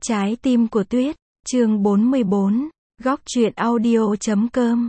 Trái tim của tuyết, chương 44, góc truyện audio.com.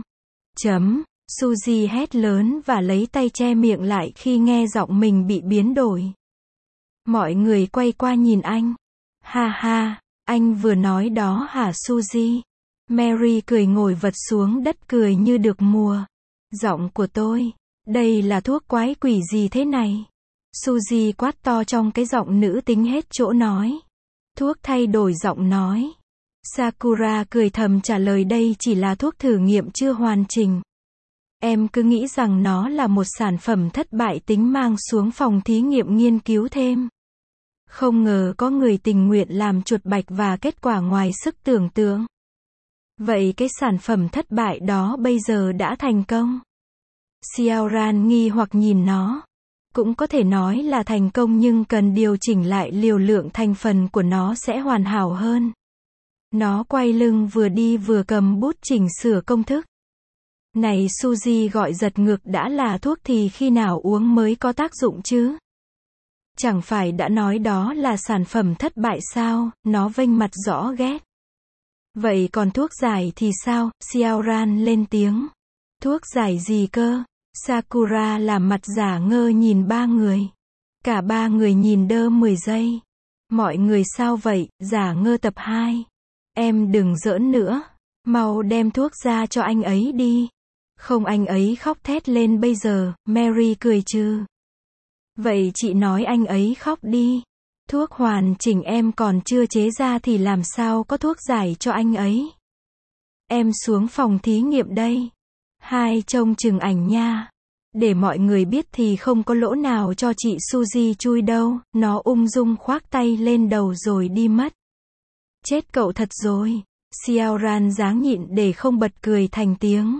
Suzy hét lớn và lấy tay che miệng lại khi nghe giọng mình bị biến đổi. Mọi người quay qua nhìn anh. Ha ha, anh vừa nói đó hả Suzy? Mary cười ngồi vật xuống đất cười như được mùa. Giọng của tôi, đây là thuốc quái quỷ gì thế này? Suzy quát to trong cái giọng nữ tính hết chỗ nói. Thuốc thay đổi giọng nói. Sakura cười thầm trả lời đây chỉ là thuốc thử nghiệm chưa hoàn chỉnh. Em cứ nghĩ rằng nó là một sản phẩm thất bại tính mang xuống phòng thí nghiệm nghiên cứu thêm. Không ngờ có người tình nguyện làm chuột bạch và kết quả ngoài sức tưởng tượng. Vậy cái sản phẩm thất bại đó bây giờ đã thành công? Xiaoran nghi hoặc nhìn nó. Cũng có thể nói là thành công nhưng cần điều chỉnh lại liều lượng thành phần của nó sẽ hoàn hảo hơn. Nó quay lưng vừa đi vừa cầm bút chỉnh sửa công thức. Này Suzy gọi giật ngược đã là thuốc thì khi nào uống mới có tác dụng chứ? Chẳng phải đã nói đó là sản phẩm thất bại sao? Nó vênh mặt rõ ghét. Vậy còn thuốc giải thì sao? Xiaoran lên tiếng. Thuốc giải gì cơ? Sakura làm mặt giả ngơ nhìn ba người. Cả ba người nhìn đơ 10 giây. Mọi người sao vậy? Giả ngơ tập 2. Em đừng giỡn nữa. Mau đem thuốc ra cho anh ấy đi. Không anh ấy khóc thét lên bây giờ. Mary cười trừ. Vậy chị nói anh ấy khóc đi. Thuốc hoàn chỉnh em còn chưa chế ra thì làm sao có thuốc giải cho anh ấy. Em xuống phòng thí nghiệm đây. Hai trông chừng ảnh nha. Để mọi người biết thì không có lỗ nào cho chị Suzy chui đâu. Nó ung dung khoác tay lên đầu rồi đi mất. Chết cậu thật rồi. Xiaoran dáng nhịn để không bật cười thành tiếng.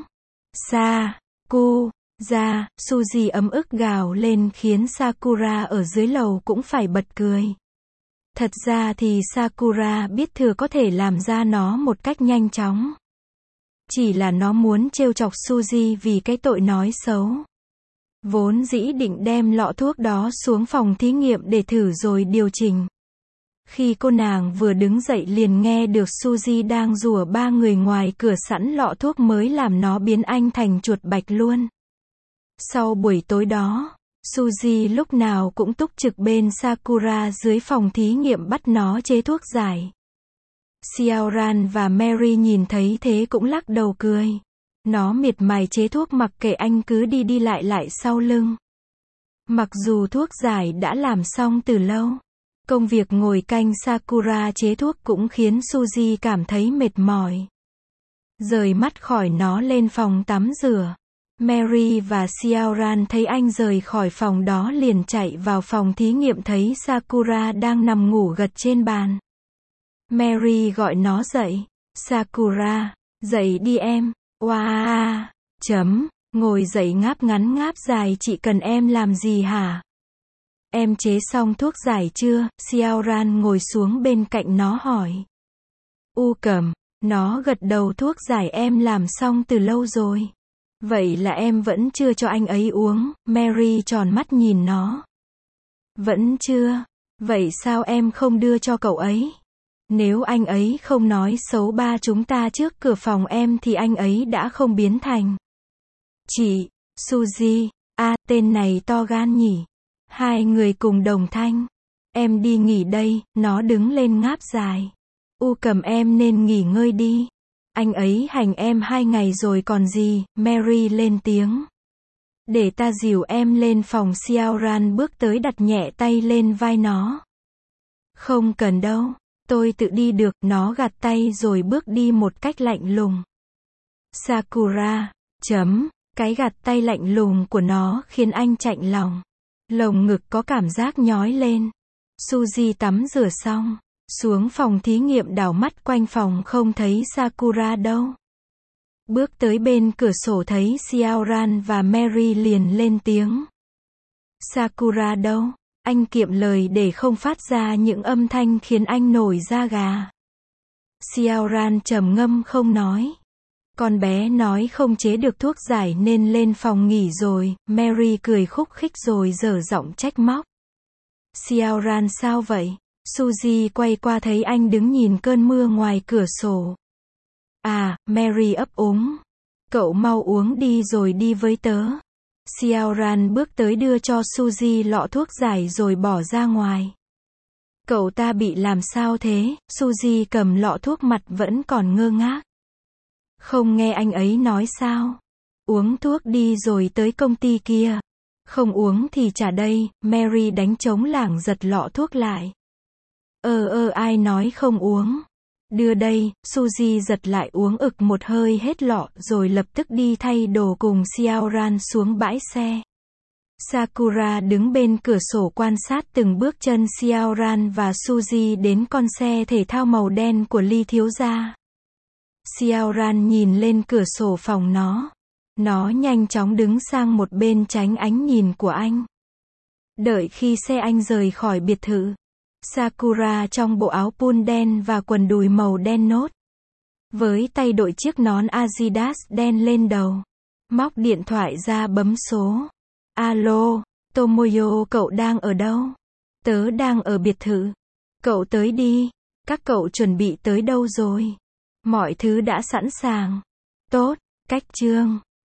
Ra, Suzy ấm ức gào lên khiến Sakura ở dưới lầu cũng phải bật cười. Thật ra thì Sakura biết thừa có thể làm ra nó một cách nhanh chóng. Chỉ là nó muốn trêu chọc Suzy vì cái tội nói xấu. Vốn dĩ định đem lọ thuốc đó xuống phòng thí nghiệm để thử rồi điều chỉnh. Khi cô nàng vừa đứng dậy liền nghe được Suzy đang rủa ba người ngoài cửa sẵn lọ thuốc mới làm nó biến anh thành chuột bạch luôn. Sau buổi tối đó, Suzy lúc nào cũng túc trực bên Sakura dưới phòng thí nghiệm bắt nó chế thuốc giải. Xiaoran và Mary nhìn thấy thế cũng lắc đầu cười. Nó miệt mài chế thuốc mặc kệ anh cứ đi lại sau lưng. Mặc dù thuốc giải đã làm xong từ lâu, công việc ngồi canh Sakura chế thuốc cũng khiến Suzy cảm thấy mệt mỏi. Rời mắt khỏi nó lên phòng tắm rửa. Mary và Xiaoran thấy anh rời khỏi phòng đó liền chạy vào phòng thí nghiệm thấy Sakura đang nằm ngủ gật trên bàn. Mary gọi nó dậy. Sakura, dậy đi em. Ngồi dậy ngáp ngắn ngáp dài chị cần em làm gì hả? Em chế xong thuốc giải chưa? Xiaoran ngồi xuống bên cạnh nó hỏi. Cầm, nó gật đầu thuốc giải em làm xong từ lâu rồi. Vậy là em vẫn chưa cho anh ấy uống. Mary tròn mắt nhìn nó. Vẫn chưa? Vậy sao em không đưa cho cậu ấy? Nếu anh ấy không nói xấu ba chúng ta trước cửa phòng em thì anh ấy đã không biến thành. Chị, Suzy, tên này to gan nhỉ. Hai người cùng đồng thanh. Em đi nghỉ đây, nó đứng lên ngáp dài. Cầm em nên nghỉ ngơi đi. Anh ấy hành em 2 ngày rồi còn gì, Mary lên tiếng. Để ta dìu em lên phòng. Xiaoran bước tới đặt nhẹ tay lên vai nó. Không cần đâu, tôi tự đi được, nó gạt tay rồi bước đi một cách lạnh lùng. Sakura, cái gạt tay lạnh lùng của nó khiến anh chạnh lòng. Lồng ngực có cảm giác nhói lên. Suzy tắm rửa xong, xuống phòng thí nghiệm đảo mắt quanh phòng không thấy Sakura đâu. Bước tới bên cửa sổ thấy Xiaoran và Mary liền lên tiếng. Sakura đâu? Anh kiệm lời để không phát ra những âm thanh khiến anh nổi da gà. Xiaoran trầm ngâm không nói. Con bé nói không chế được thuốc giải nên lên phòng nghỉ rồi. Mary cười khúc khích rồi dở giọng trách móc. Xiaoran sao vậy? Suzy quay qua thấy anh đứng nhìn cơn mưa ngoài cửa sổ. À, Mary ấp úng. Cậu mau uống đi rồi đi với tớ. Xiaoran bước tới đưa cho Suzy lọ thuốc giải rồi bỏ ra ngoài. Cậu ta bị làm sao thế? Suzy cầm lọ thuốc mặt vẫn còn ngơ ngác. Không nghe anh ấy nói sao? Uống thuốc đi rồi tới công ty kia. Không uống thì trả đây. Mary đánh trống lảng giật lọ thuốc lại. Ai nói không uống? Đưa đây. Suzy giật lại uống ực một hơi hết lọ rồi lập tức đi thay đồ cùng Xiaoran xuống bãi xe. Sakura đứng bên cửa sổ quan sát từng bước chân Xiaoran và Suzy đến con xe thể thao màu đen của Ly thiếu gia. Xiaoran nhìn lên cửa sổ phòng nó. Nó nhanh chóng đứng sang một bên tránh ánh nhìn của anh. Đợi khi xe anh rời khỏi biệt thự, Sakura trong bộ áo pun đen và quần đùi màu đen nốt, với tay đội chiếc nón Adidas đen lên đầu, móc điện thoại ra bấm số. Alo, Tomoyo, cậu đang ở đâu? Tớ đang ở biệt thự. Cậu tới đi. Các cậu chuẩn bị tới đâu rồi? Mọi thứ đã sẵn sàng. Tốt, cách chương